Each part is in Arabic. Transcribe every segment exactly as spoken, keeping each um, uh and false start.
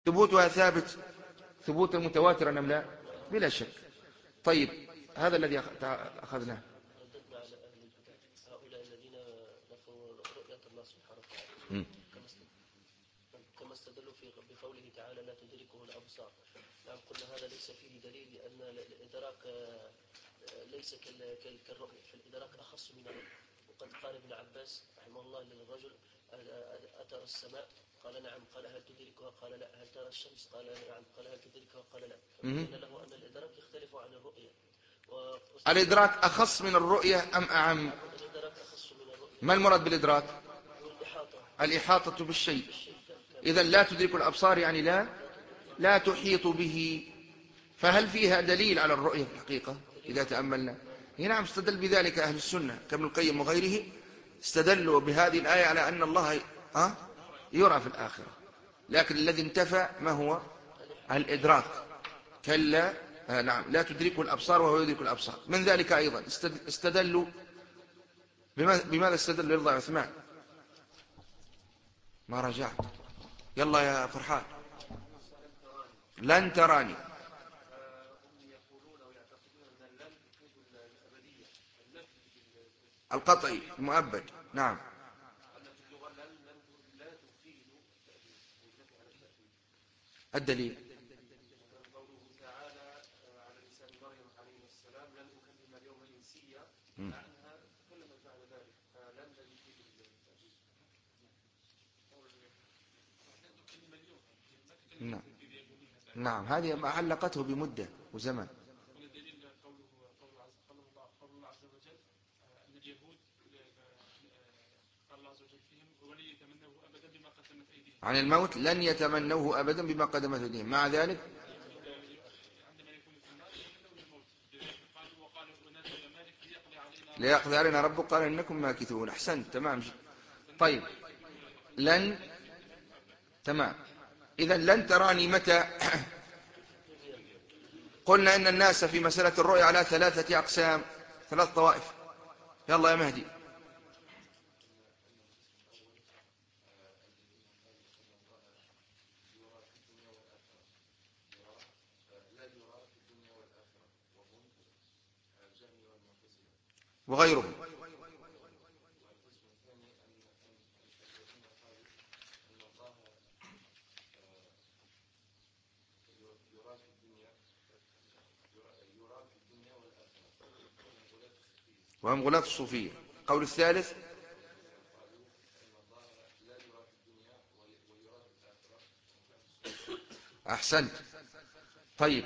ثبوتها ثابت ثبوتا متواترا أم لا؟ بلا شك. طيب هذا الذي أخذناه. رددنا على أهل البدع هؤلاء الذين نفوا رؤية الله سبحانه وتعالى كما استدلوا في بقوله تعالى لا تدركه الأبصار. نعم قلنا هذا ليس فيه دليل لأن الإدراك ليس كالرؤية، فالإدراك أخص من الرؤية. وقد قال ابن عباس رحمه الله للرجل أترى السماء؟ قال نعم. قال هل تدركها؟ قال لا. هل ترى الشمس؟ قال نعم. قال هل تدركها؟ قال لا. فبين له أن الإدراك يختلف عن الرؤية. الإدراك أخص من الرؤية أم أعم؟ ما المراد بالإدراك؟ الإحاطة بالشيء. إذن لا تدرك الأبصار يعني لا لا تحيط به. فهل فيها دليل على الرؤية في الحقيقة إذا تأملنا؟ نعم استدل بذلك أهل السنة كابن القيم وغيره، استدلوا بهذه الآية على أن الله يرى في الآخرة. لكن الذي انتفى ما هو الإدراك. كلا نعم لا تدركه الأبصار وهو يدرك الأبصار. من ذلك أيضا استدلوا بماذا استدلوا؟ يرضى عثمان ما رجعت. يلا يا فرحان. لن تراني. القطعي المؤبد. نعم. الدليل نعم نعم هذه ما علقته بمدة وزمن. عن الموت لن يتمنوه أبدا بما قدمت أيديهم. مع ذلك ليقضي علينا ربك قال إنكم ماكثون. أحسنت تمام. طيب لن تمام. إذن لن تراني متى؟ قلنا إن الناس في مسألة الرؤيا على ثلاثة أقسام، ثلاث طوائف. يلا يا مهدي. وغيرهم. وهم غلاة الصوفية. قول الثالث أحسنت. طيب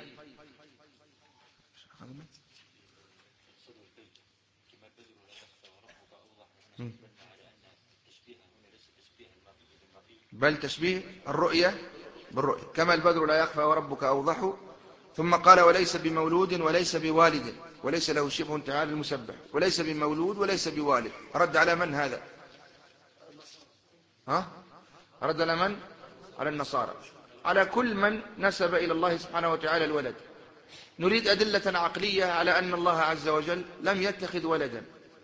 بل تشبيه الرؤية بالرؤية كما البدر لا يخفى وربك أوضح. ثم قال وليس بمولود وليس بوالد وليس له شبه تعالى المسبح. وليس بمولود وليس بوالد. رد على من هذا؟ ها؟ رد على من؟ على النصارى. على كل من نسب إلى الله سبحانه وتعالى الولد. نريد أدلة عقلية على أن الله عز وجل لم يتخذ ولدا.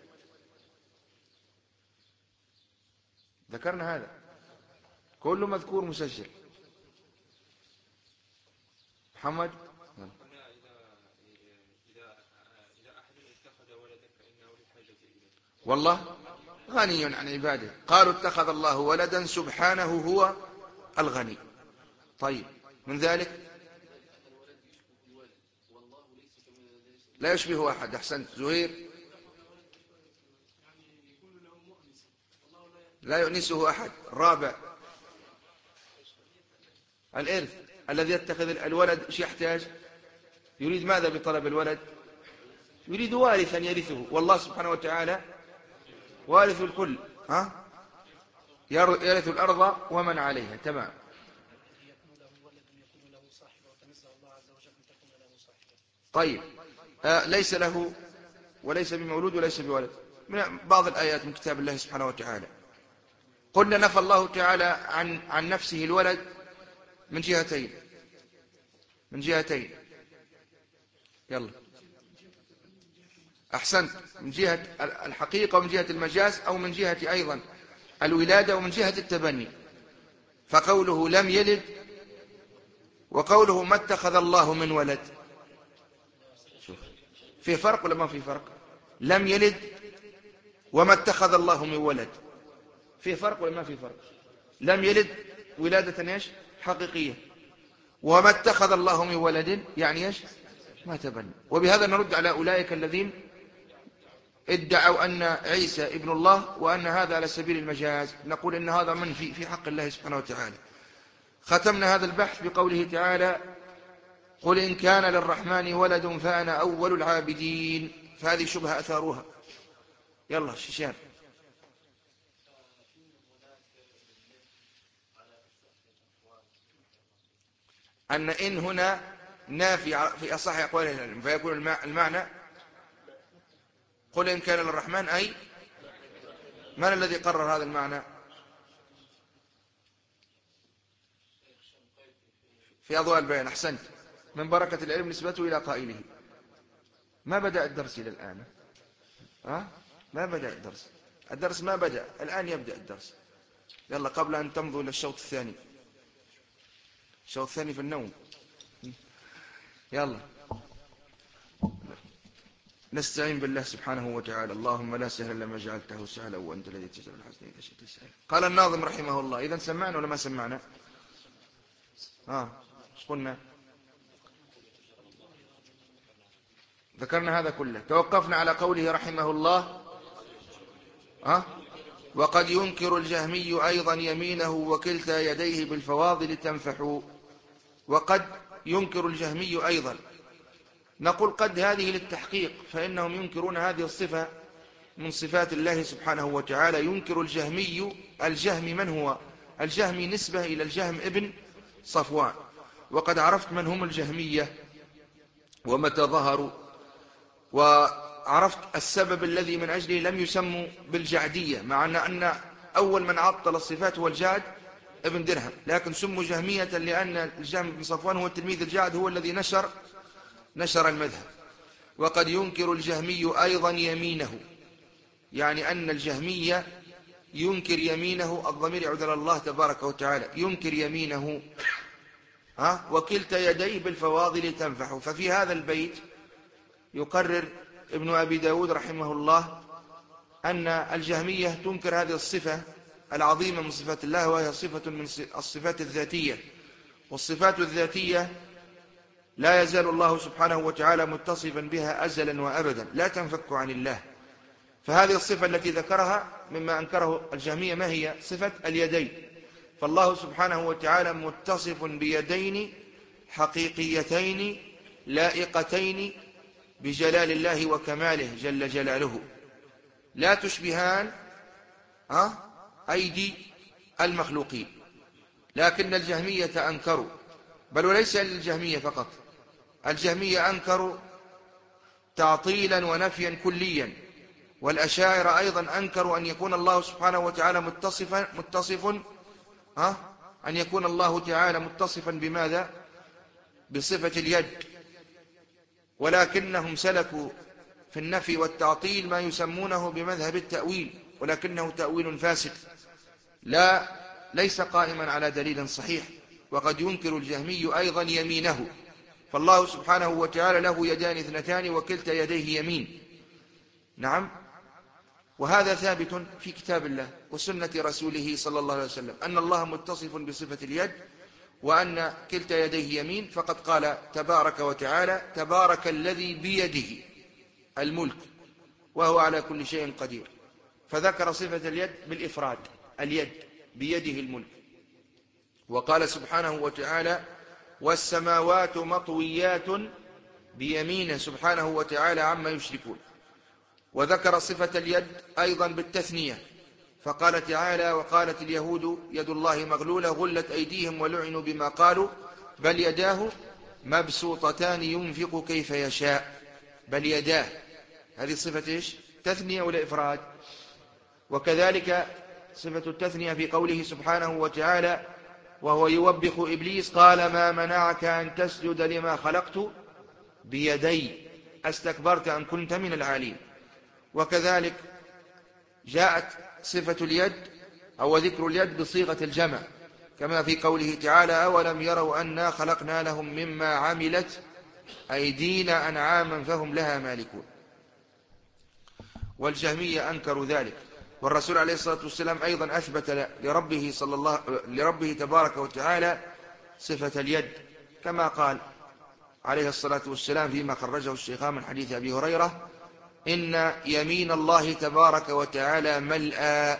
ذكرنا هذا كله مذكور مسجل. محمد والله غني عن عباده. قالوا اتخذ الله ولدا سبحانه هو الغني. طيب من ذلك لا يشبه أحد. أحسنت زهير. لا يؤنسه أحد. رابع الإرث. الذي يتخذ الولد ايش يحتاج؟ يريد ماذا بطلب الولد؟ يريد وارثا يرثه. والله سبحانه وتعالى وارث الكل. ها؟ يرث الأرض ومن عليها. تمام. طيب آه ليس له وليس بمولود وليس بولد. من بعض الآيات من كتاب الله سبحانه وتعالى. قلنا نفى الله تعالى عن عن نفسه الولد من جهتين من جهتين يلا أحسنت. من جهة الحقيقة ومن جهة المجاز، أو من جهة أيضا الولادة ومن جهة التبني. فقوله لم يلد وقوله ما اتخذ الله من ولد، شوف في فرق ولا ما في فرق؟ لم يلد وما اتخذ الله من ولد، في فرق ولا ما في فرق؟ لم يلد ولادة ايش؟ حقيقية، وما اتخذ الله من ولد يعني ايش؟ ما تبنى. وبهذا نرد على أولئك الذين ادعوا أن عيسى ابن الله وأن هذا على سبيل المجاز، نقول إن هذا منفي في حق الله سبحانه وتعالى. ختمنا هذا البحث بقوله تعالى قل إن كان للرحمن ولد فأنا أول العابدين، فهذه شبهة أثاروها. يلا شيشان. أن إن هنا نافي في أصح أقوال العلم، فيكون المعنى قل إن كان للرحمن، أي من الذي قرر هذا المعنى؟ في أضواء البيان. أحسنت، من بركة العلم نسبته إلى قائله. ما بدأ الدرس إلى الآن؟ ها؟ ما بدأ الدرس، الدرس ما بدأ، الآن يبدأ الدرس. يلا قبل أن تمضوا إلى الشوط الثاني، الشوط الثاني في النوم. يلا نستعين بالله سبحانه وتعالى. اللهم لا سهل لما جعلته سهلا وأنت الذي تجعل الحزن إذا شئت سهلا. قال الناظم رحمه الله: إذا سمعنا ولا ما سمعنا؟ ها ايش قلنا؟ ذكرنا هذا كله. توقفنا على قوله رحمه الله: ها وقد ينكر الجهمي أيضا يمينه وكلتا يديه بالفواضل تنفح. وقد ينكر الجهمي أيضا، نقول قد هذه للتحقيق، فإنهم ينكرون هذه الصفة من صفات الله سبحانه وتعالى. ينكر الجهمي، الجهم من هو؟ الجهمي نسبة إلى الجهم ابن صفوان. وقد عرفت من هم الجهمية ومتى ظهروا، وعرفت السبب الذي من أجله لم يسموا بالجعدية، مع أن أول من عطل الصفات هو الجعد ابن درهم، لكن سموا جهمية لأن الجهم بن صفوان هو تلميذ الجعد، هو الذي نشر نشر المذهب. وقد ينكر الجهمي أيضا يمينه، يعني أن الجهمية ينكر يمينه، الضمير يعود على الله تبارك وتعالى، ينكر يمينه ها وكلتا يديه بالفواضل تنفح. ففي هذا البيت يقرر ابن أبي داود رحمه الله أن الجهمية تنكر هذه الصفة العظيمة من صفات الله، وهي صفة من الصفات الذاتية. والصفات الذاتية لا يزال الله سبحانه وتعالى متصفا بها أزلا وأبدا، لا تنفك عن الله. فهذه الصفة التي ذكرها مما أنكره الجهمية ما هي؟ صفة اليدين. فالله سبحانه وتعالى متصف بيدين حقيقيتين لائقتين بجلال الله وكماله جل جلاله، لا تشبهان أيدي المخلوقين. لكن الجهمية أنكروا، بل وليس للجهمية فقط، الجهمية أنكروا تعطيلا ونفيا كليا. والأشاعرة أيضا أنكروا أن يكون الله سبحانه وتعالى متصفا متصف ها أن يكون الله تعالى متصفا بماذا؟ بصفة اليد. ولكنهم سلكوا في النفي والتعطيل ما يسمونه بمذهب التأويل، ولكنه تأويل فاسد لا ليس قائما على دليل صحيح. وقد ينكر الجهمي أيضا يمينه، فالله سبحانه وتعالى له يدان اثنتان وكلتا يديه يمين. نعم، وهذا ثابت في كتاب الله وسنة رسوله صلى الله عليه وسلم، أن الله متصف بصفة اليد وأن كلتا يديه يمين. فقد قال تبارك وتعالى: تبارك الذي بيده الملك وهو على كل شيء قدير. فذكر صفة اليد بالإفراد، اليد بيده الملك. وقال سبحانه وتعالى: والسماوات مطويات بيمينه سبحانه وتعالى عما يشركون. وذكر صفة اليد أيضا بالتثنية، فقال تعالى: وقالت اليهود يد الله مغلولة غلت أيديهم ولعنوا بما قالوا بل يداه مبسوطتان ينفق كيف يشاء. بل يداه، هذه صفة إيش؟ تثنية ولا إفراد؟ وكذلك صفة التثنية في قوله سبحانه وتعالى وهو يوبخ إبليس: قال ما منعك أن تسجد لما خلقت بيدي أستكبرت أم كنت من العالين. وكذلك جاءت صفة اليد أو ذكر اليد بصيغة الجمع، كما في قوله تعالى أولم يروا أنا خلقنا لهم مما عملت أيدينا أنعاما فهم لها مالكون. والجهمية أنكروا ذلك. والرسول عليه الصلاة والسلام أيضا أثبت لربه, صلى الله لربه تبارك وتعالى صفة اليد، كما قال عليه الصلاة والسلام فيما خرجه الشيخان من حديث أبي هريرة إن يمين الله تبارك وتعالى ملأى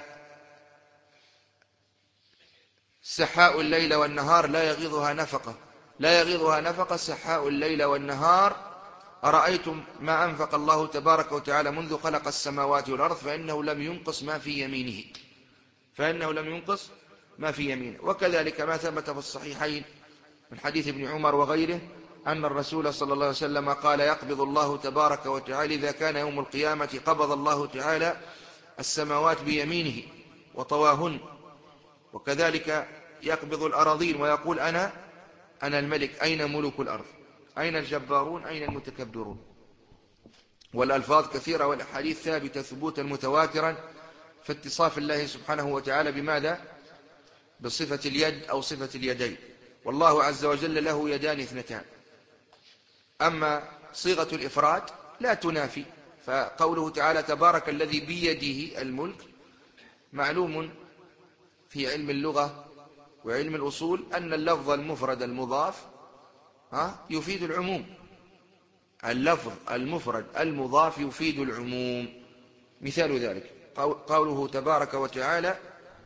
سحاء الليل والنهار لا يغيضها نفقة لا يغيضها نفقة سحاء الليل والنهار أرأيتم ما أنفق الله تبارك وتعالى منذ خلق السماوات والأرض فإنه لم ينقص ما في يمينه فإنه لم ينقص ما في يمينه. وكذلك ما ثبت في الصحيحين من حديث ابن عمر وغيره أن الرسول صلى الله عليه وسلم قال يقبض الله تبارك وتعالى إذا كان يوم القيامة قبض الله تعالى السماوات بيمينه وطواهن، وكذلك يقبض الأراضين ويقول أنا أنا الملك أين ملوك الأرض أين الجبارون أين المتكبرون. والألفاظ كثيرة والأحاديث ثابتة ثبوتا متواترا في اتصاف الله سبحانه وتعالى بماذا؟ بصفة اليد أو صفة اليدين. والله عز وجل له يدان اثنتان. أما صيغة الإفراد لا تنافي، فقوله تعالى تبارك الذي بيده الملك معلوم في علم اللغة وعلم الأصول أن اللفظ المفرد المضاف يفيد العموم. اللفظ المفرد المضاف يفيد العموم. مثال ذلك قوله تبارك وتعالى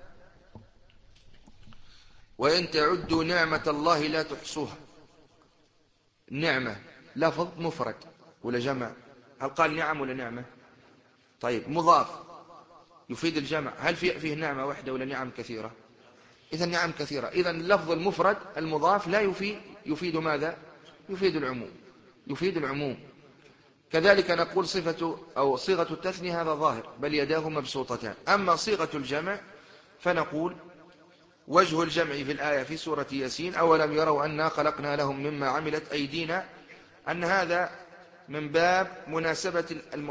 وإن تعدوا نعمة الله لا تحصوها. نعمة لفظ مفرد ولا جمع؟ هل قال نعم ولا نعمة؟ طيب مضاف يفيد الجمع، هل فيه نعمة واحدة ولا نعم كثيرة؟ إذا نعم كثيرة. إذا اللفظ المفرد المضاف لا يفيد يفيد ماذا؟ يفيد العموم يفيد العموم. كذلك نقول صفة أو صيغة التثنية هذا ظاهر بل يداه مبسوطتان. أما صيغة الجمع فنقول وجه الجمع في الآية في سورة ياسين أولم يروا أنا خلقنا لهم مما عملت أيدينا أن هذا من باب مناسبة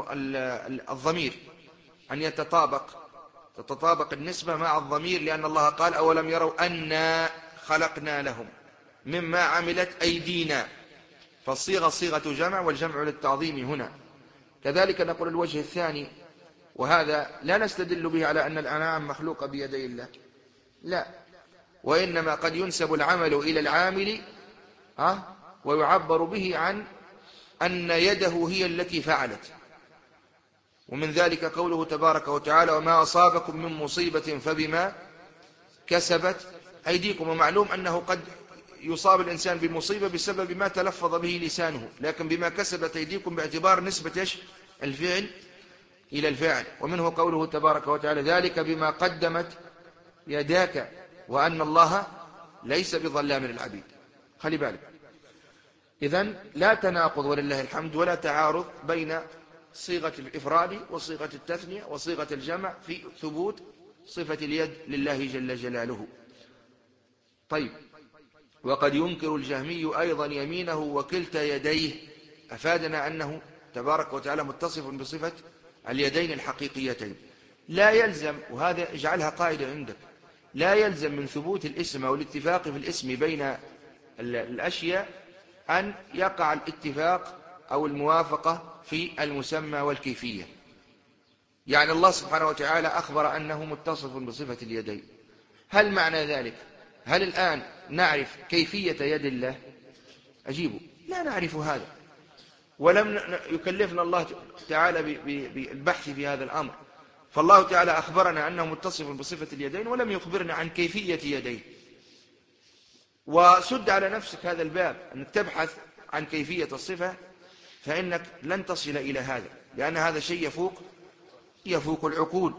الضمير أن يتطابق تتطابق النسبة مع الضمير، لأن الله قال أولم يروا أنا خلقنا لهم مما عملت أيدينا، فالصيغة صيغة جمع والجمع للتعظيم هنا. كذلك نقول الوجه الثاني وهذا لا نستدل به على أن الأنعام مخلوقة بيدي الله، لا، وإنما قد ينسب العمل إلى العامل ها ويعبر به عن أن يده هي التي فعلت. ومن ذلك قوله تبارك وتعالى وما أصابكم من مصيبة فبما كسبت أيديكم. ومعلوم أنه قد يصاب الإنسان بمصيبة بسبب ما تلفظ به لسانه، لكن بما كسبت أيديكم باعتبار نسبة الفعل إلى الفاعل. ومنه قوله تبارك وتعالى ذلك بما قدمت يداك وأن الله ليس بظلام للعبيد. خلي بالك، إذن لا تناقض ولله الحمد ولا تعارض بين صيغة الإفراد وصيغة التثنية وصيغة الجمع في ثبوت صفة اليد لله جل جلاله. طيب، وقد ينكر الجهمي أيضا يمينه وكلتا يديه، أفادنا أنه تبارك وتعالى متصف بصفة اليدين الحقيقيتين. لا يلزم، وهذا اجعلها قاعدة عندك، لا يلزم من ثبوت الاسم أو الاتفاق في الاسم بين الأشياء أن يقع الاتفاق أو الموافقة في المسمى والكيفية. يعني الله سبحانه وتعالى أخبر أنه متصف بصفة اليدين، هل معنى ذلك هل الآن نعرف كيفية يد الله؟ أجيبه لا نعرف هذا، ولم يكلفنا الله تعالى بالبحث في هذا الأمر. فالله تعالى أخبرنا أنه متصف بصفة اليدين ولم يخبرنا عن كيفية يديه. وسد على نفسك هذا الباب أنك تبحث عن كيفية الصفة، فإنك لن تصل إلى هذا، لأن هذا شيء يفوق يفوق العقول.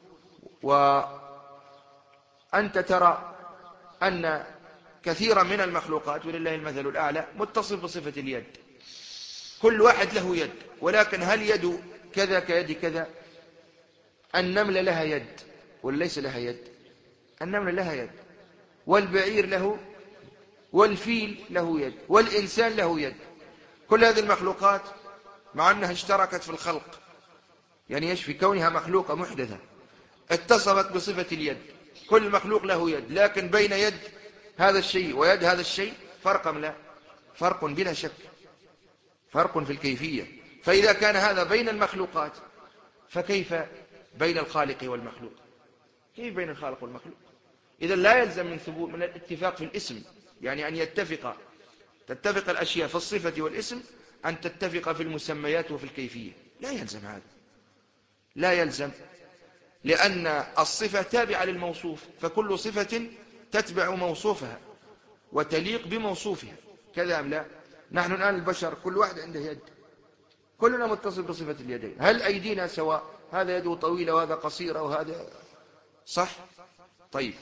وأنت ترى أن كثيرا من المخلوقات ولله المثل الأعلى متصف بصفة اليد، كل واحد له يد، ولكن هل يد كذا كيد كذا؟ النملة لها يد ولا ليس لها يد؟ النملة لها يد، والبعير له، والفيل له يد، والإنسان له يد. كل هذه المخلوقات مع أنها اشتركت في الخلق، يعني ايش في كونها مخلوقة محدثة، اتصفت بصفة اليد، كل مخلوق له يد، لكن بين يد هذا الشيء ويد هذا الشيء فرق أم لا؟ فرق بلا شك، فرق في الكيفية. فإذا كان هذا بين المخلوقات فكيف بين الخالق والمخلوق؟ كيف بين الخالق والمخلوق؟ إذا لا يلزم من ثبوت من الاتفاق في الاسم، يعني أن يتفق تتفق الأشياء في الصفة والاسم، أن تتفق في المسميات وفي الكيفية. لا يلزم هذا، لا يلزم، لأن الصفة تابعة للموصوف، فكل صفة تتبع موصوفها وتليق بموصوفها، كذا أم لا؟ نحن الآن البشر كل واحد عنده يد، كلنا متصل بصفة اليدين، هل أيدينا سواء؟ هذا يده طويلة وهذا قصيرة وهذا صح؟ طيب،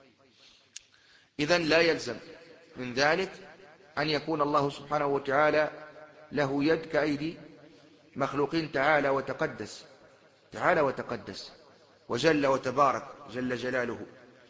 إذن لا يلزم من ذلك أن يكون الله سبحانه وتعالى له يد كأيدي مخلوقين. تعالى وتقدس، تعالى وتقدس وجل وتبارك جل جلاله،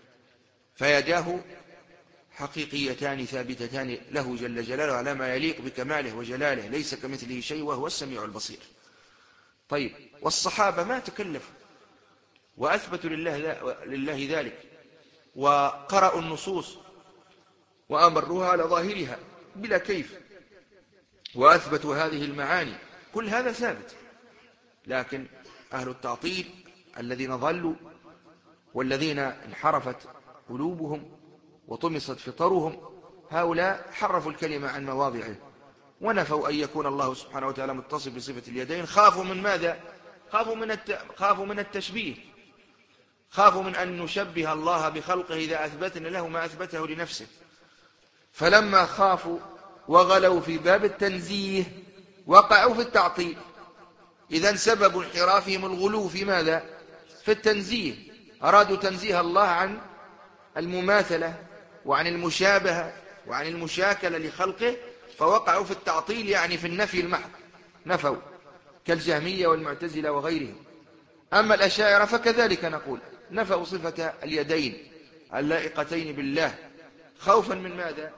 فيداه حقيقيتان ثابتتان له جل جلاله على ما يليق بكماله وجلاله، ليس كمثله شيء وهو السميع البصير. طيب، والصحابة ما تكلفوا وأثبتوا لله, لله ذلك، وقرأوا النصوص وأمروها على ظاهرها بلا كيف، وأثبتوا هذه المعاني، كل هذا ثابت. لكن أهل التعطيل الذين ضلوا والذين انحرفت قلوبهم وطمست فطرهم، هؤلاء حرفوا الكلمة عن مواضعه، ونفوا أن يكون الله سبحانه وتعالى متصف بصفة اليدين. خافوا من ماذا؟ خافوا من الت... خافوا من التشبيه، خافوا من أن نشبه الله بخلقه إذا أثبتنا له ما أثبته لنفسه. فلما خافوا وغلوا في باب التنزيه وقعوا في التعطيل. إذن سبب انحرافهم الغلو في ماذا؟ في التنزيه، أرادوا تنزيه الله عن المماثلة وعن المشابهة وعن المشاكلة لخلقه، فوقعوا في التعطيل، يعني في النفي المحض، نفوا كالجهمية والمعتزلة وغيرهم. أما الأشاعرة فكذلك نقول، نفوا صفة اليدين اللائقتين بالله، خوفا من ماذا؟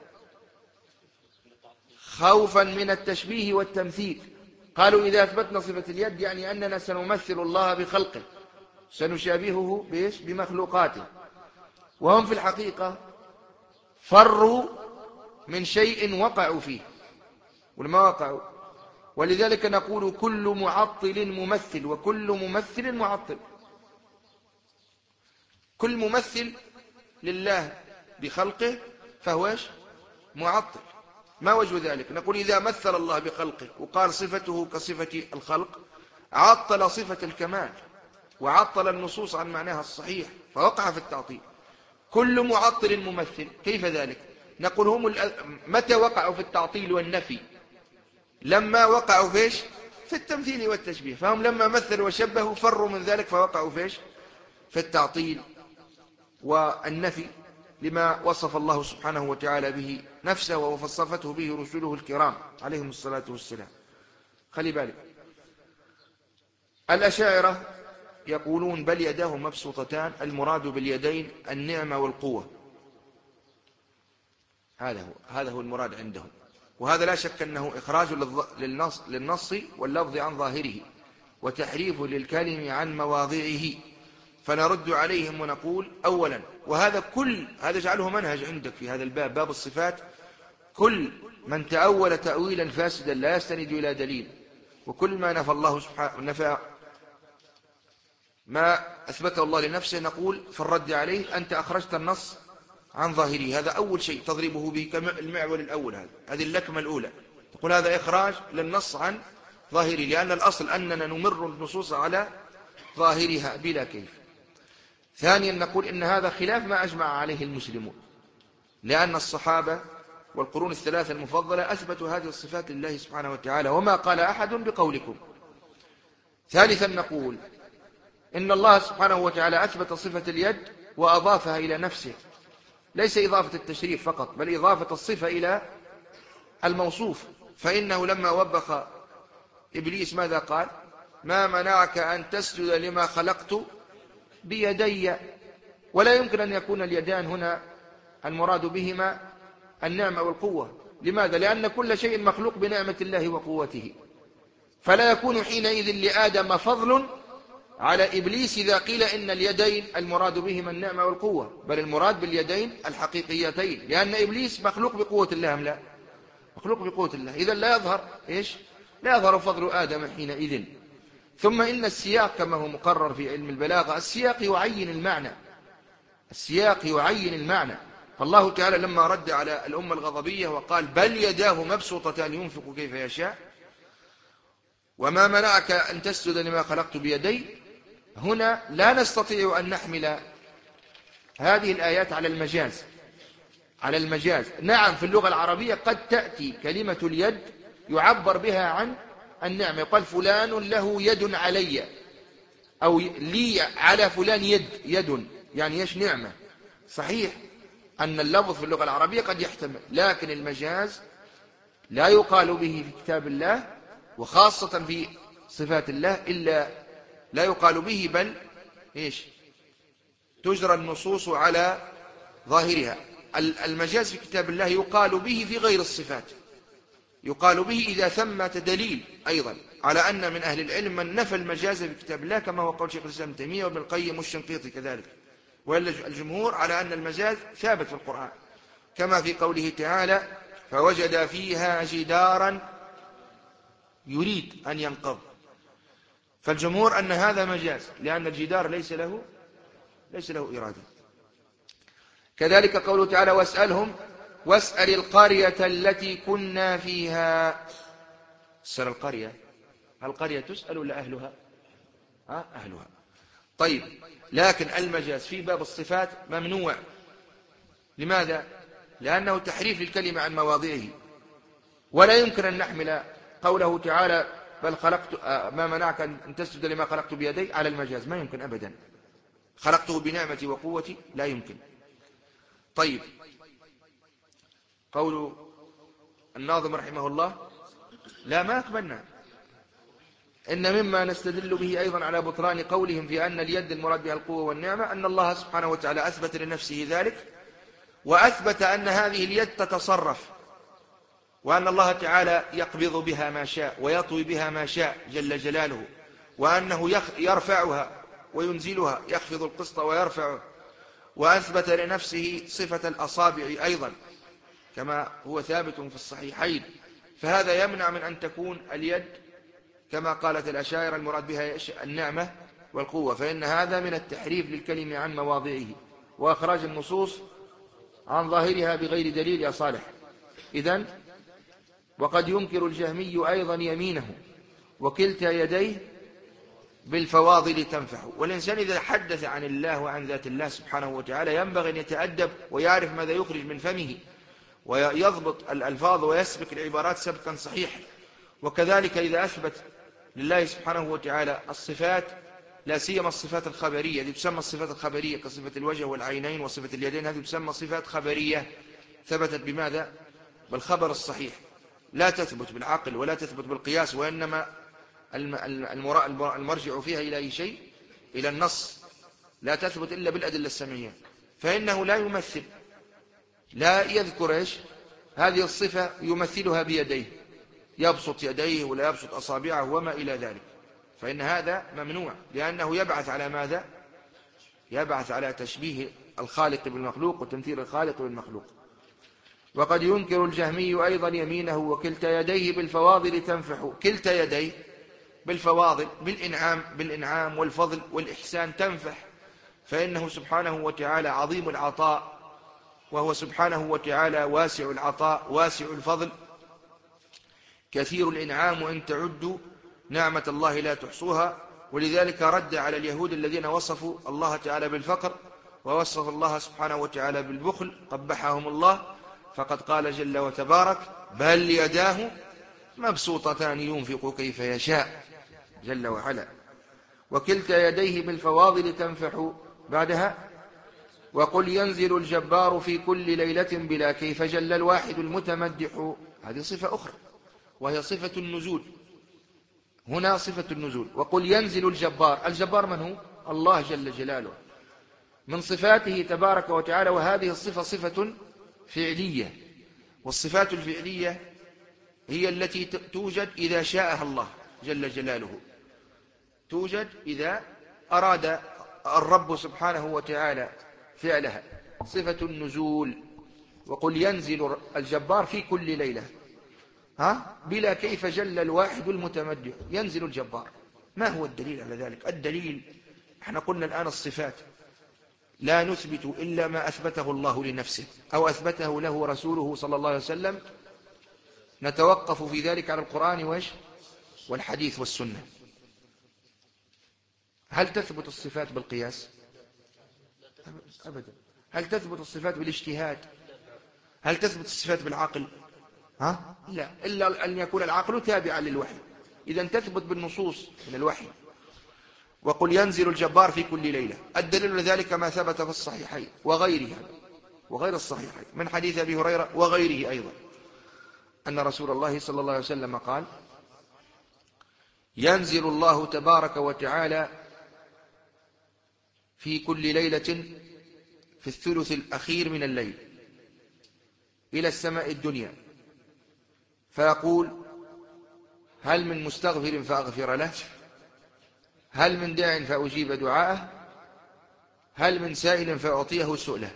خوفا من التشبيه والتمثيل. قالوا إذا أثبتنا صفة اليد يعني أننا سنمثل الله بخلقه، سنشابهه بإيش؟ بمخلوقاته. وهم في الحقيقة فروا من شيء وقعوا فيه ولما وقعوا. ولذلك نقول كل معطل ممثل وكل ممثل معطل. كل ممثل لله بخلقه فهو إيش؟ معطل. ما وجه ذلك؟ نقول إذا مثل الله بخلقه وقال صفته كصفة الخلق، عطل صفة الكمال وعطل النصوص عن معناها الصحيح، فوقع في التعطيل. كل معطل ممثل، كيف ذلك؟ نقول هم متى وقعوا في التعطيل والنفي؟ لما وقعوا فيش؟ في التمثيل والتشبيه. فهم لما مثلوا وشبهوا فروا من ذلك، فوقعوا فيش؟ في التعطيل والنفي لما وصف الله سبحانه وتعالى به نفسه ووصفته به رسوله الكرام عليهم الصلاة والسلام. خلي بالك، الأشاعرة يقولون بل يداه مبسوطتان، المراد باليدين النعمة والقوة. هذا هو هذا هو المراد عندهم، وهذا لا شك أنه إخراج للنص, للنص واللفظ عن ظاهره وتحريف للكلم عن مواضعه. فنرد عليهم ونقول أولا، وهذا كل هذا جعله منهج عندك في هذا الباب، باب الصفات، كل من تأول تأويلا فاسدا لا يستند إلى دليل، وكل ما نفى الله سبحانه نفى ما أثبته الله لنفسه، نقول في الرد عليه أنت أخرجت النص عن ظاهره. هذا أول شيء تضربه به كالمعول الأول، هذا هذه اللكمة الأولى، تقول هذا إخراج للنص عن ظاهره، لأن الأصل أننا نمر النصوص على ظاهرها بلا كيف. ثانيا نقول إن هذا خلاف ما أجمع عليه المسلمون، لأن الصحابة والقرون الثلاثة المفضلة أثبتوا هذه الصفات لله سبحانه وتعالى، وما قال أحد بقولكم. ثالثا نقول إن الله سبحانه وتعالى أثبت صفة اليد وأضافها إلى نفسه، ليس إضافة التشريف فقط، بل إضافة الصفة إلى الموصوف. فإنه لما وبخ إبليس ماذا قال؟ ما منعك أن تسجد لما خلقت بيدي. ولا يمكن أن يكون اليدان هنا المراد بهما النعمة والقوة. لماذا؟ لأن كل شيء مخلوق بنعمة الله وقوته، فلا يكون حينئذ لآدم فضل على إبليس إذا قيل إن اليدين المراد بهما النعمة والقوة، بل المراد باليدين الحقيقيتين، لأن إبليس مخلوق بقوة الله أم لا؟ مخلوق بقوة الله، إذن لا يظهر إيش؟ لا يظهر فضل آدم حينئذ. ثم إن السياق كما هو مقرر في علم البلاغة، السياق يعين المعنى، السياق يعين المعنى. فالله تعالى لما رد على الأمة الغضبية وقال بل يداه مبسوطتان ينفق كيف يشاء وما منعك أن تسجد لما خلقت بيدي، هنا لا نستطيع أن نحمل هذه الآيات على المجاز، على المجاز. نعم في اللغة العربية قد تأتي كلمة اليد يعبر بها عن النعمة، يقال فلان له يد علي، أو لي على فلان يد، يد يعني يش نعمة. صحيح أن اللفظ في اللغة العربية قد يحتمل، لكن المجاز لا يقال به في كتاب الله، وخاصة في صفات الله إلا لا يقال به، بل إيش تجرى النصوص على ظاهرها. المجاز في كتاب الله يقال به في غير الصفات، يقال به إذا ثمة دليل أيضا على أن من أهل العلم من نفى المجاز في كتاب الله، كما هو قول شيخ الإسلام ابن تيمية وابن القيم والشنقيطي كذلك، والجمهور على أن المجاز ثابت في القرآن، كما في قوله تعالى فوجد فيها جدارا يريد أن ينقض، فالجمهور أن هذا مجاز لأن الجدار ليس له ليس له إرادة. كذلك قوله تعالى واسألهم واسأل القرية التي كنا فيها. اسأل القرية، هل القرية تسأل ولا أهلها؟ ها أهلها. طيب، لكن المجاز في باب الصفات ممنوع. لماذا؟ لأنه تحريف للكلمة عن مواضعه، ولا يمكن أن نحمل قوله تعالى بل خلقت ما منعك أن تسجد لما خلقت بيدي على المجاز، ما يمكن أبدا. خلقته بنعمتي وقوتي، لا يمكن. طيب، قول الناظم رحمه الله لا ما أقبلنا إن مما نستدل به أيضا على بطلان قولهم في أن اليد المراد بها القوة والنعمة أن الله سبحانه وتعالى أثبت لنفسه ذلك، وأثبت أن هذه اليد تتصرف، وأن الله تعالى يقبض بها ما شاء ويطوي بها ما شاء جل جلاله، وأنه يرفعها وينزلها، يخفض القسط ويرفعه. وأثبت لنفسه صفة الأصابع أيضا كما هو ثابت في الصحيحين، فهذا يمنع من أن تكون اليد كما قالت الأشاعرة المراد بها النعمة والقوة، فإن هذا من التحريف للكلمة عن مواضعه وأخراج النصوص عن ظاهرها بغير دليل يا صالح. إذن وقد ينكر الجهمي أيضا يمينه وكلتا يديه بالفواضل تنفح. والإنسان إذا حدث عن الله وعن ذات الله سبحانه وتعالى ينبغي أن يتأدب ويعرف ماذا يخرج من فمه، ويضبط الألفاظ ويسبك العبارات سبكا صحيحا. وكذلك إذا أثبت لله سبحانه وتعالى الصفات، لا سيما الصفات الخبرية، هذه تسمى الصفات الخبرية كصفة الوجه والعينين وصفة اليدين، هذه تسمى صفات خبرية ثبتت بماذا؟ بالخبر الصحيح، لا تثبت بالعقل ولا تثبت بالقياس، وإنما المرجع فيها إلى أي شيء؟ إلى النص، لا تثبت إلا بالأدلة السمعية. فإنه لا يمثل، لا يذكر إيش هذه الصفة يمثلها بيديه، يبسط يديه ولا يبسط أصابعه وما إلى ذلك، فإن هذا ممنوع، لأنه يبعث على ماذا؟ يبعث على تشبيه الخالق بالمخلوق وتمثيل الخالق بالمخلوق. وقد ينكر الجهمي أيضا يمينه وكلتا يديه بالفواضل تنفح. كلتا يديه بالفواضل، بالإنعام بالإنعام والفضل والإحسان تنفح، فإنه سبحانه وتعالى عظيم العطاء، وهو سبحانه وتعالى واسع العطاء واسع الفضل كثير الإنعام، وإن تعدوا نعمة الله لا تحصوها. ولذلك رد على اليهود الذين وصفوا الله تعالى بالفقر ووصف الله سبحانه وتعالى بالبخل، قبحهم الله، فقد قال جل وتبارك بل يداه مبسوطتان ينفق كيف يشاء جل وعلا. وكلتا يديه بالفواضل تنفح. بعدها وقل ينزل الجبار في كل ليلة بلا كيف جل الواحد المتمدح. هذه صفة أخرى وهي صفة النزول، هنا صفة النزول. وقل ينزل الجبار، الجبار من هو؟ الله جل جلاله، من صفاته تبارك وتعالى، وهذه الصفة صفة فعلية، والصفات الفعلية هي التي توجد إذا شاءها الله جل جلاله، توجد إذا أراد الرب سبحانه وتعالى فعلها، صفة النزول. وقل ينزل الجبار في كل ليلة، ها بلا كيف جل الواحد المتمدح، ينزل الجبار. ما هو الدليل على ذلك؟ الدليل احنا قلنا الآن الصفات لا نثبت إلا ما أثبته الله لنفسه أو أثبته له رسوله صلى الله عليه وسلم، نتوقف في ذلك على القرآن والحديث والسنة. هل تثبت الصفات بالقياس؟ أبدا. هل تثبت الصفات بالاجتهاد؟ هل تثبت الصفات بالعقل؟ ها؟ لا، إلا أن يكون العقل تابعا للوحي. إذن تثبت بالنصوص من الوحي. وقل ينزل الجبار في كل ليلة. الدليل لذلك ما ثبت في الصحيحين وغيرها وغير الصحيحين من حديث أبي هريرة وغيره أيضا، أن رسول الله صلى الله عليه وسلم قال: ينزل الله تبارك وتعالى في كل ليلة في الثلث الأخير من الليل إلى السماء الدنيا فيقول: هل من مستغفر فأغفر له؟ هل من داع فأجيب دعاءه؟ هل من سائل فأعطيه سؤله؟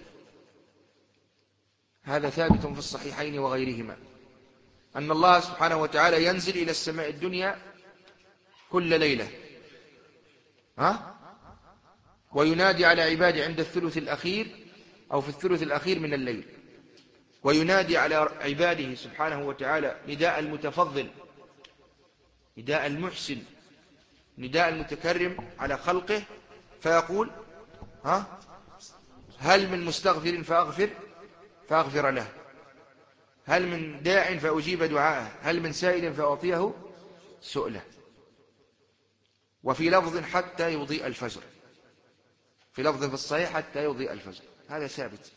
هذا ثابت في الصحيحين وغيرهما، أن الله سبحانه وتعالى ينزل إلى السماء الدنيا كل ليلة، ها؟ وينادي على عباده عند الثلث الأخير أو في الثلث الأخير من الليل، وينادي على عباده سبحانه وتعالى نداء المتفضل، نداء المحسن، نداء المتكرم على خلقه، فيقول: ها هل من مستغفر فأغفر فأغفر له؟ هل من داع فأجيب دعاءه؟ هل من سائل فأعطيه سؤله؟ وفي لفظ حتى يضيء الفجر، في لفظ في الصحيح حتى يضيء الفجر. هذا ثابت.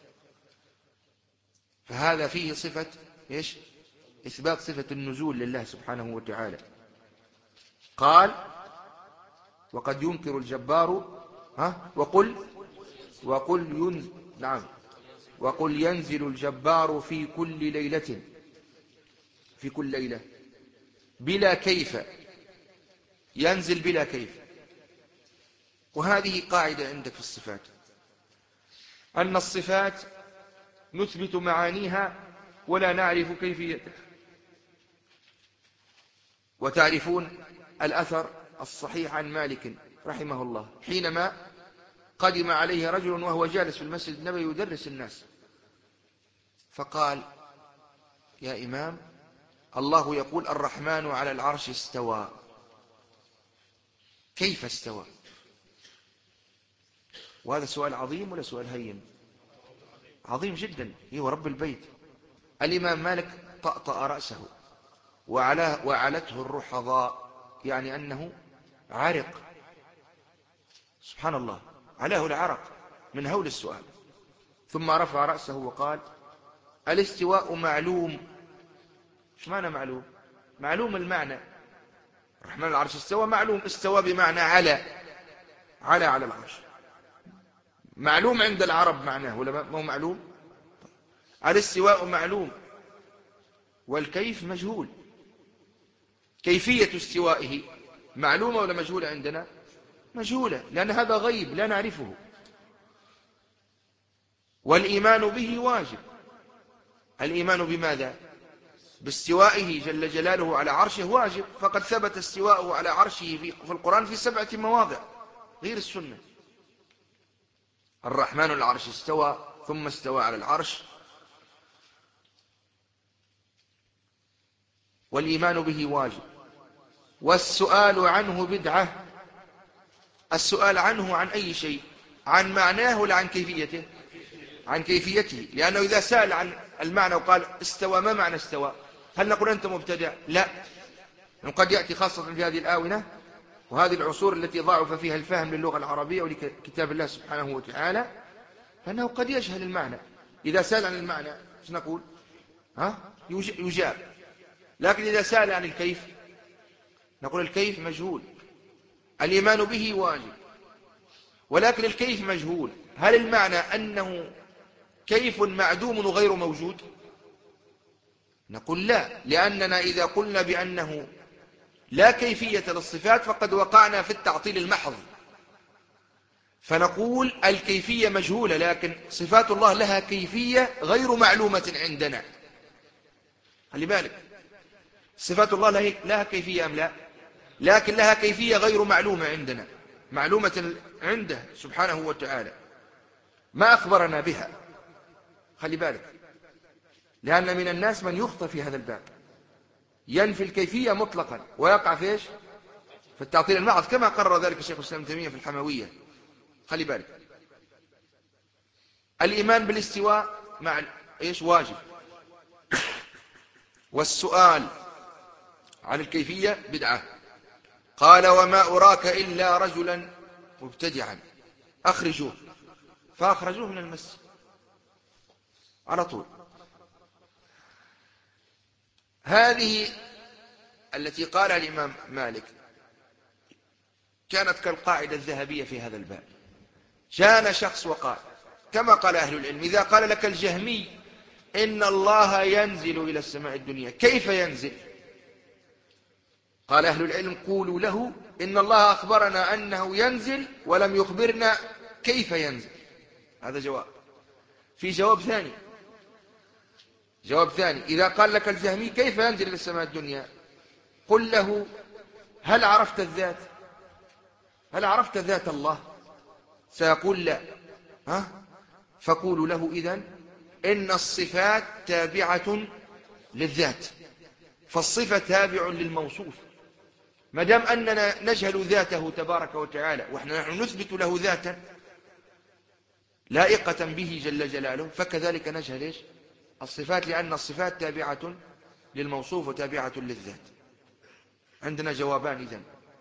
فهذا فيه صفة إيش؟ إثبات صفة النزول لله سبحانه وتعالى. قال: وقد ينكر الجبار، ها وقل وقل ينزل نعم وقل ينزل الجبار في كل ليلة في كل ليلة بلا كيف، ينزل بلا كيف. وهذه قاعدة عندك في الصفات، أن الصفات نثبت معانيها ولا نعرف كيفيتها. وتعرفون الأثر الصحيح عن مالك رحمه الله حينما قدم عليه رجل وهو جالس في المسجد النبوي يدرس الناس، فقال: يا إمام، الله يقول الرحمن على العرش استوى، كيف استوى؟ وهذا سؤال عظيم ولا سؤال هين؟ عظيم جدا. هو رب البيت. الإمام مالك طأطأ رأسه وعلاه وعلته الرحضاء، يعني أنه عرق، سبحان الله، علاه العرق من هول السؤال. ثم رفع رأسه وقال: الاستواء معلوم. ايش معنى معلوم؟ معلوم المعنى. الرحمن على العرش استوى، معلوم. استوى بمعنى على، على على العرش، معلوم عند العرب معناه ولا ما هو معلوم؟ الاستواء معلوم والكيف مجهول. كيفية استوائه معلومة ولا مجهولة عندنا؟ مجهولة، لأن هذا غيب لا نعرفه. والإيمان به واجب. الإيمان بماذا؟ باستوائه جل جلاله على عرشه واجب، فقد ثبت استواءه على عرشه في القرآن في سبعة مواضع غير السنة. الرحمن على العرش استوى، ثم استوى على العرش. والإيمان به واجب. والسؤال عنه بدعة. السؤال عنه عن أي شيء؟ عن معناه ولا عن كيفيته؟ عن كيفيته، لأنه إذا سأل عن المعنى وقال استوى، ما معنى استوى؟ هل نقول أنت مبتدع؟ لا، قد يأتي خاصة في هذه الآونة وهذه العصور التي ضعف فيها الفهم للغة العربية ولكتاب الله سبحانه وتعالى، فأنه قد يجهل المعنى. إذا سأل عن المعنى ايش نقول؟ ها يجاب. لكن إذا سأل عن الكيف نقول الكيف مجهول. الإيمان به واجب، ولكن الكيف مجهول. هل المعنى أنه كيف معدوم وغير موجود؟ نقول لا، لأننا إذا قلنا بأنه لا كيفية للصفات فقد وقعنا في التعطيل المحض. فنقول الكيفية مجهولة، لكن صفات الله لها كيفية غير معلومة عندنا. خلي بالك، صفات الله لها كيفية أم لا؟ لكن لها كيفية غير معلومة عندنا، معلومة عنده سبحانه وتعالى ما أخبرنا بها. خلي بالك، لأن من الناس من يخطئ في هذا الباب، ينفي الكيفية مطلقا ويقع في إيش؟ في التعطيل المعظ، كما قرر ذلك الشيخ الإسلام ابن تيمية في الحموية. خلي بالك، الإيمان بالاستواء مع إيش؟ واجب، والسؤال عن الكيفية بدعة. قال وما أراك إلا رجلا مبتدعا أخرجوه، فأخرجوه من المسجد على طول. هذه التي قالها الإمام مالك كانت كالقاعدة الذهبية في هذا الباب. جاءنا شخص وقال كما قال أهل العلم: إذا قال لك الجهمي إن الله ينزل إلى السماء الدنيا، كيف ينزل؟ قال أهل العلم: قولوا له إن الله أخبرنا أنه ينزل ولم يخبرنا كيف ينزل. هذا جواب. في جواب ثاني، جواب ثاني: إذا قال لك الجهمي كيف ينزل إلى السماء الدنيا، قل له: هل عرفت الذات؟ هل عرفت ذات الله؟ سيقول لا. ها؟ فقولوا له: إذن إن الصفات تابعة للذات، فالصفة تابع للموصوف. ما دام أننا نجهل ذاته تبارك وتعالى ونحن نثبت له ذاتا لائقة به جل جلاله، فكذلك نجهل إيش؟ الصفات، لأن الصفات تابعة للموصوف وتابعة للذات. عندنا جوابان إذن: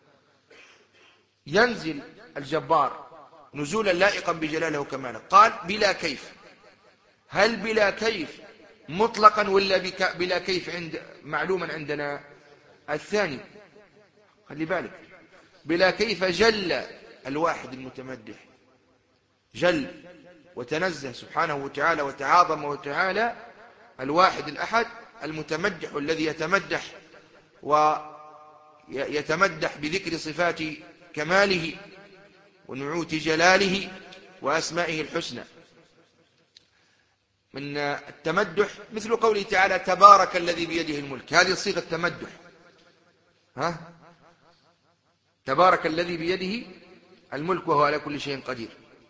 ينزل الجبار نزولا لائقا بجلاله وكماله. قال: بلا كيف. هل بلا كيف مطلقا ولا بلا كيف عند معلوما عندنا؟ الثاني. خلي بالك، بلا كيف جل الواحد المتمدح، جل وتنزه سبحانه وتعالى وتعاظم وتعالى الواحد الأحد المتمدح، الذي يتمدح ويتمدح بذكر صفات كماله ونعوت جلاله وأسمائه الحسنى. من التمدح مثل قوله تعالى: تبارك الذي بيده الملك، هذه صيغة تمدح. ها؟ تبارك الذي بيده الملك وهو على كل شيء قدير.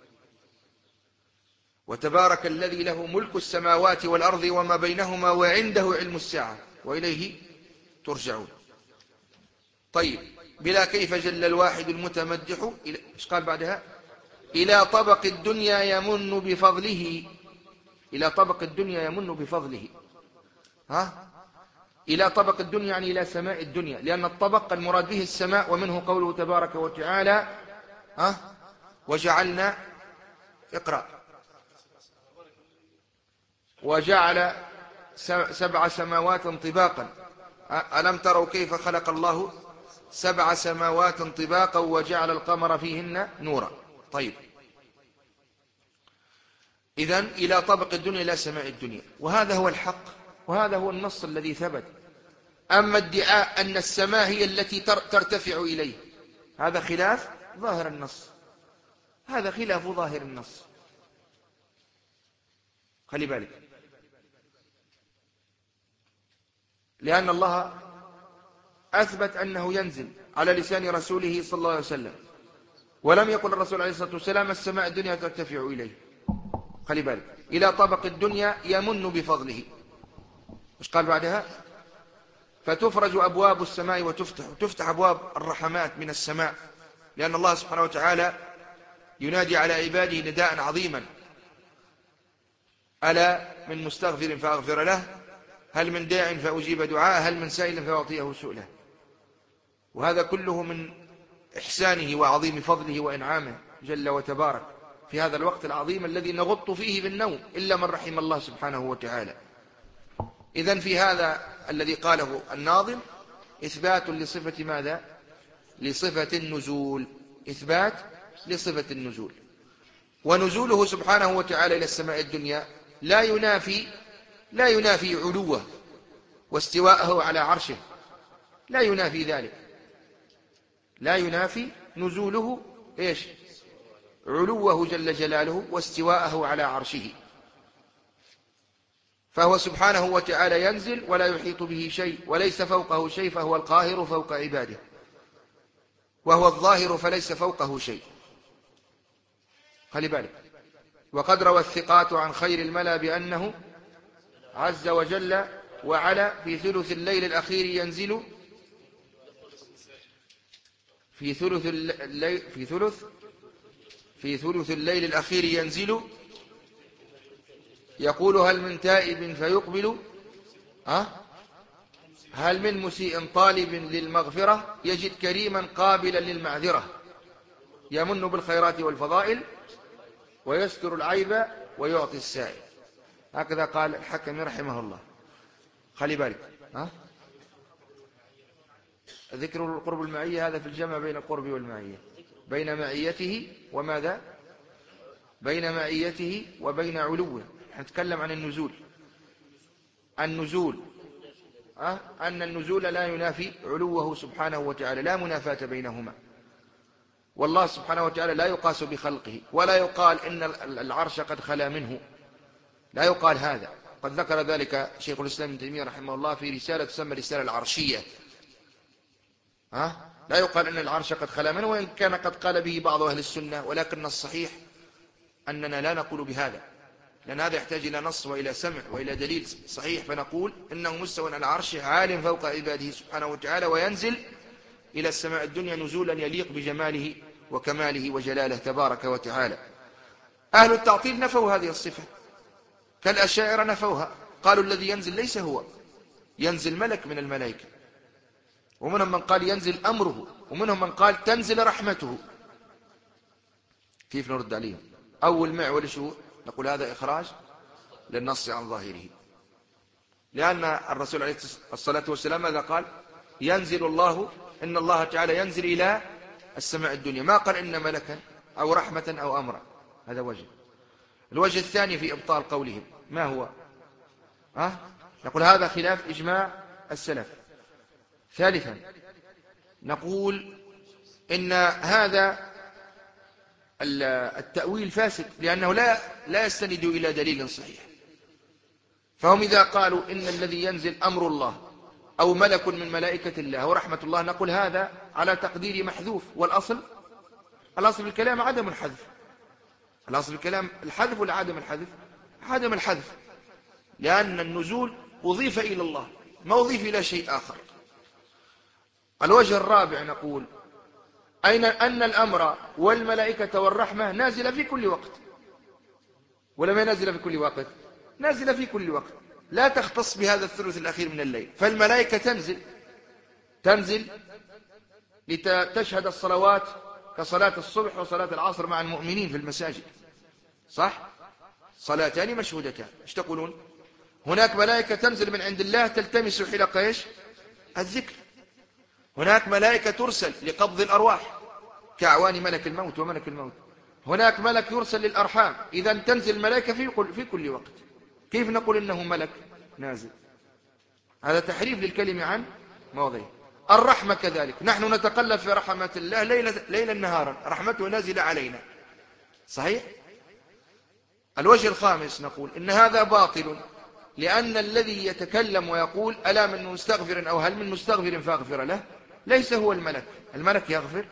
وتبارك الذي له ملك السماوات والأرض وما بينهما وعنده علم الساعة وإليه ترجعون. طيب، بلا كيف جل الواحد المتمدح. إيش قال بعدها؟ إلى طبق الدنيا يمن بفضله. إلى طبق الدنيا يمن بفضله. ها؟ إلى طبق الدنيا يعني إلى سماء الدنيا، لأن الطبق المراد به السماء، ومنه قوله تبارك وتعالى: ها؟ وجعلنا اقرأ وجعل سبع سماوات طباقا. ألم تروا كيف خلق الله سبع سماوات طباقا وجعل القمر فيهن نورا. طيب، إذن إلى طبق الدنيا إلى سماء الدنيا، وهذا هو الحق، وهذا هو النص الذي ثبت. أما ادعاء أن السماء هي التي ترتفع إليه، هذا خلاف ظاهر النص، هذا خلاف ظاهر النص. خلي بالك، لأن الله أثبت أنه ينزل على لسان رسوله صلى الله عليه وسلم، ولم يقل الرسول عليه الصلاة والسلام السماء الدنيا ترتفع إليه. خلي بالك، إلى طبق الدنيا يمن بفضله. مش قال بعدها: فتفرج أبواب السماء وتفتح، تفتح أبواب الرحمات من السماء، لأن الله سبحانه وتعالى ينادي على عباده نداء عظيما: ألا من مستغفر فأغفر له، هل من داع فأجيب دعاءه، هل من سائل فأعطيه سؤله. وهذا كله من إحسانه وعظيم فضله وإنعامه جل وتبارك في هذا الوقت العظيم الذي نغط فيه بالنوم إلا من رحم الله سبحانه وتعالى. إذن في هذا الذي قاله الناظم إثبات لصفة ماذا؟ لصفة النزول، إثبات لصفة النزول. ونزوله سبحانه وتعالى إلى السماء الدنيا لا ينافي لا ينافي علوه واستواءه على عرشه، لا ينافي ذلك، لا ينافي نزوله إيش؟ علوه جل جلاله واستواءه على عرشه، فهو سبحانه وتعالى ينزل ولا يحيط به شيء وليس فوقه شيء، فهو القاهر فوق عباده، وهو الظاهر فليس فوقه شيء. خلي بالك. وقد روى الثقات عن خير الملا بأنه عز وجل وعلا في ثلث الليل الأخير ينزل في ثلث الليل في ثلث في ثلث الليل الأخير ينزل يقول هل من تائب فيقبل، أه؟ هل من مسيء طالب للمغفرة، يجد كريما قابلا للمعذرة، يمن بالخيرات والفضائل ويستر العيب ويعطي السائل. هكذا قال الحكم رحمه الله. خلي بالك. أه؟ ذكر القرب المعية هذا في الجمع بين القرب والمعية، بين معيته وماذا؟ بين معيته وبين علوه. نتكلم عن النزول. النزول أه؟ أن النزول لا ينافي علوه سبحانه وتعالى، لا منافاة بينهما. والله سبحانه وتعالى لا يقاس بخلقه، ولا يقال إن العرش قد خلا منه، لا يقال هذا. قد ذكر ذلك شيخ الإسلام ابن تيمية رحمه الله في رسالة تسمى رسالة العرشية. ها؟ لا يقال أن العرش قد خلا منه، وإن كان قد قال به بعض أهل السنة، ولكن الصحيح أننا لا نقول بهذا، لأن هذا يحتاج إلى نص وإلى سمع وإلى دليل صحيح. فنقول إنه مستوى على العرش عال فوق عباده سبحانه وتعالى، وينزل إلى السماء الدنيا نزولا يليق بجماله وكماله وجلاله تبارك وتعالى. أهل التعطيل نفوا هذه الصفة، كالأشاعرة نفوها، قالوا الذي ينزل ليس هو، ينزل ملك من الملائكة، ومنهم من قال ينزل أمره، ومنهم من قال تنزل رحمته. كيف نرد عليهم؟ أول معول شو نقول؟ هذا إخراج للنص عن ظاهره، لأن الرسول عليه الصلاة والسلام ماذا قال؟ ينزل الله، إن الله تعالى ينزل إلى السماء الدنيا، ما قال إن ملكا أو رحمة أو أمرا. هذا وجه. الوجه الثاني في إبطال قولهم ما هو؟ أه؟ نقول هذا خلاف إجماع السلف. ثالثا نقول إن هذا التأويل فاسد، لأنه لا لا يستند إلى دليل صحيح. فهم إذا قالوا إن الذي ينزل أمر الله أو ملك من ملائكة الله ورحمة الله، نقول هذا على تقدير محذوف، والأصل الأصل في الكلام عدم الحذف. الأصل في الكلام الحذف ولا عدم الحذف؟ عدم الحذف، لأن النزول أضيف إلى الله، ما أضيف إلى شيء آخر. الوجه الرابع نقول أين أن الأمر والملائكة والرحمة نازلة في كل وقت، ولا ما نازلة في كل وقت؟ نازلة في كل وقت، لا تختص بهذا الثلث الأخير من الليل. فالملائكة تنزل تنزل لتشهد الصلوات كصلاة الصبح وصلاة العصر مع المؤمنين في المساجد، صح؟ صلاتان مشهودتان. ايش تقولون؟ هناك ملائكة تنزل من عند الله تلتمس حلق ايش؟ الذكر. هناك ملائكة ترسل لقبض الأرواح كأعوان ملك الموت وملك الموت. هناك ملك يرسل للأرحام. إذا تنزل الملائكة في في كل وقت. كيف نقول إنه ملك نازل؟ هذا تحريف للكلمة عن مواضعه. الرحمة كذلك، نحن نتقلب في رحمة الله ليلا ليلا نهارا، رحمته نازلة علينا، صحيح؟ الوجه الخامس نقول إن هذا باطل، لأن الذي يتكلم ويقول ألا من مستغفر أو هل من مستغفر فاغفر له، ليس هو الملك. الملك يغفر؟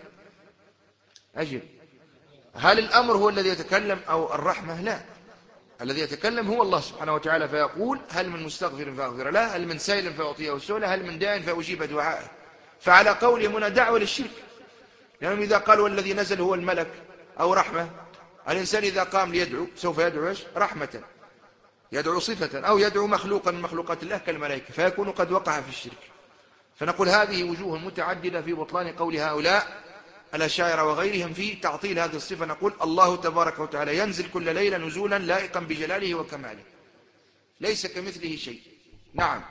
أجل. هل الأمر هو الذي يتكلم أو الرحمة؟ لا، الذي يتكلم هو الله سبحانه وتعالى، فيقول هل من مستغفر فاغفر له، هل من سائل فأعطيه سؤله، هل من داع فأجيب دعاءه. فعلى قولهم هنا دعوة للشرك، لأنهم إذا قالوا الذي نزل هو الملك أو رحمة، الإنسان إذا قام ليدعو سوف يدعو إيش؟ رحمة، يدعو صفة، أو يدعو مخلوقا من مخلوقات الله كالملائكة، فيكون قد وقع في الشرك. فنقول هذه وجوه متعددة في بطلان قول هؤلاء الأشاعرة وغيرهم في تعطيل هذه الصفة. نقول الله تبارك وتعالى ينزل كل ليلة نزولا لائقا بجلاله وكماله، ليس كمثله شيء. نعم،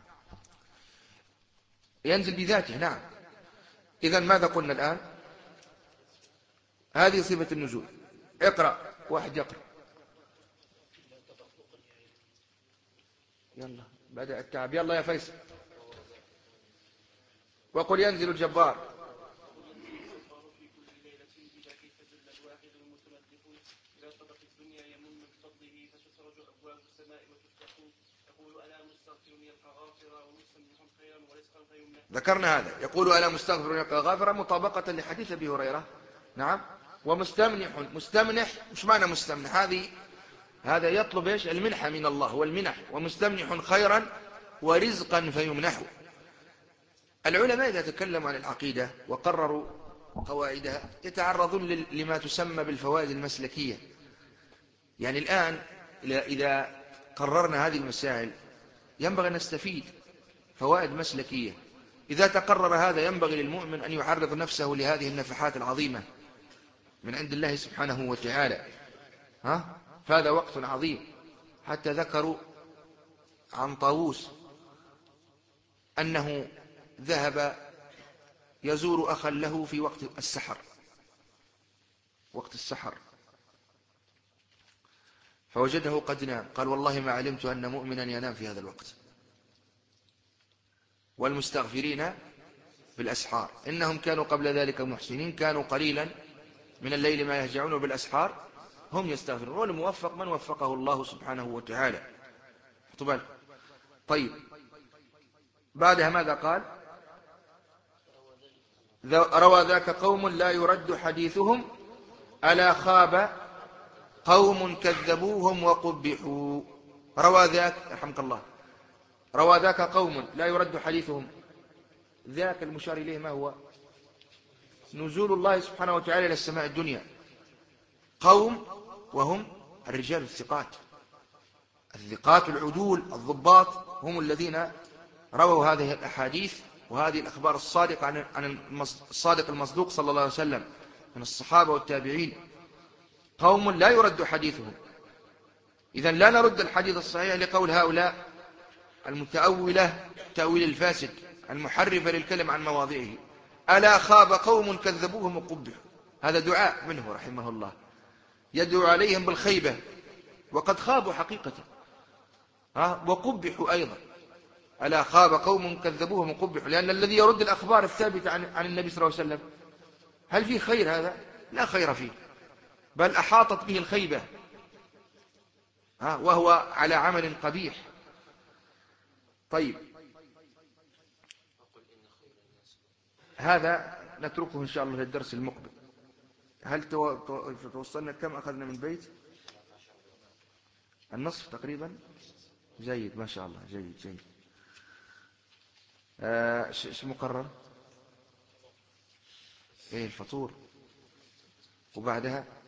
ينزل بذاته. نعم. إذن ماذا قلنا الآن؟ هذه صفة النزول. اقرأ، واحد يقرأ. يلا بدأ التعب، يلا يا فيصل. وقل ينزل الجبار. ذكرنا هذا. يقول ألا مستغفر يلقى غافرا مطابقة لحديث أبي هريرة. نعم. ومستمنح، مستمنح مش معنى مستمنح؟ هذه هذا يطلب إيش؟ المنحة من الله والمنح. ومستمنح خيرا ورزقا فيمنحه. العلماء إذا تكلموا عن العقيدة وقرروا قواعدها يتعرضون لما تسمى بالفوائد المسلكية. يعني الآن إذا قررنا هذه المسائل ينبغي أن نستفيد فوائد مسلكية. إذا تقرر هذا ينبغي للمؤمن أن يعرض نفسه لهذه النفحات العظيمة من عند الله سبحانه وتعالى. ها؟ فهذا وقت عظيم. حتى ذكروا عن طاووس أنه ذهب يزور أخا له في وقت السحر، وقت السحر، فوجده قد نام. قال والله ما علمت أن مؤمنا ينام في هذا الوقت. والمستغفرين بالأسحار إنهم كانوا قبل ذلك محسنين كانوا قليلا من الليل ما يهجعون بالأسحار هم يستغفرون. والموفق من وفقه الله سبحانه وتعالى. طيب بعدها ماذا قال؟ روى ذاك قوم لا يرد حديثهم ألا خاب قوم كذبوهم وقبحوا. روى ذاك رحمك الله، روى ذاك قوم لا يرد حديثهم. ذاك المشار إليه ما هو؟ نزول الله سبحانه وتعالى إلى السماء الدنيا. قوم وهم الرجال الثقات، الثقات العدول الضباط، هم الذين رووا هذه الأحاديث وهذه الأخبار الصادقة عن الصادق المصدوق صلى الله عليه وسلم من الصحابة والتابعين. قوم لا يرد حديثهم. إذن لا نرد الحديث الصحيح لقول هؤلاء المتأولة تأويل الفاسد المحرفة للكلم عن مواضعه. ألا خاب قوم كذبوهم وقبحوا. هذا دعاء منه رحمه الله، يدعو عليهم بالخيبة وقد خابوا حقيقة. ها؟ وقبحوا أيضا. ألا خاب قوم كذبوهم وقبحوا، لأن الذي يرد الأخبار الثابتة عن, عن النبي صلى الله عليه وسلم هل فيه خير؟ هذا لا خير فيه، بل أحاطت به الخيبة. ها؟ وهو على عمل قبيح. طيب هذا نتركه إن شاء الله للدرس المقبل. هل توصلنا كم أخذنا من بيت؟ النصف تقريبا. جيد ما شاء الله، جيد جيد. آه ايش مقرر؟ ايه الفطور وبعدها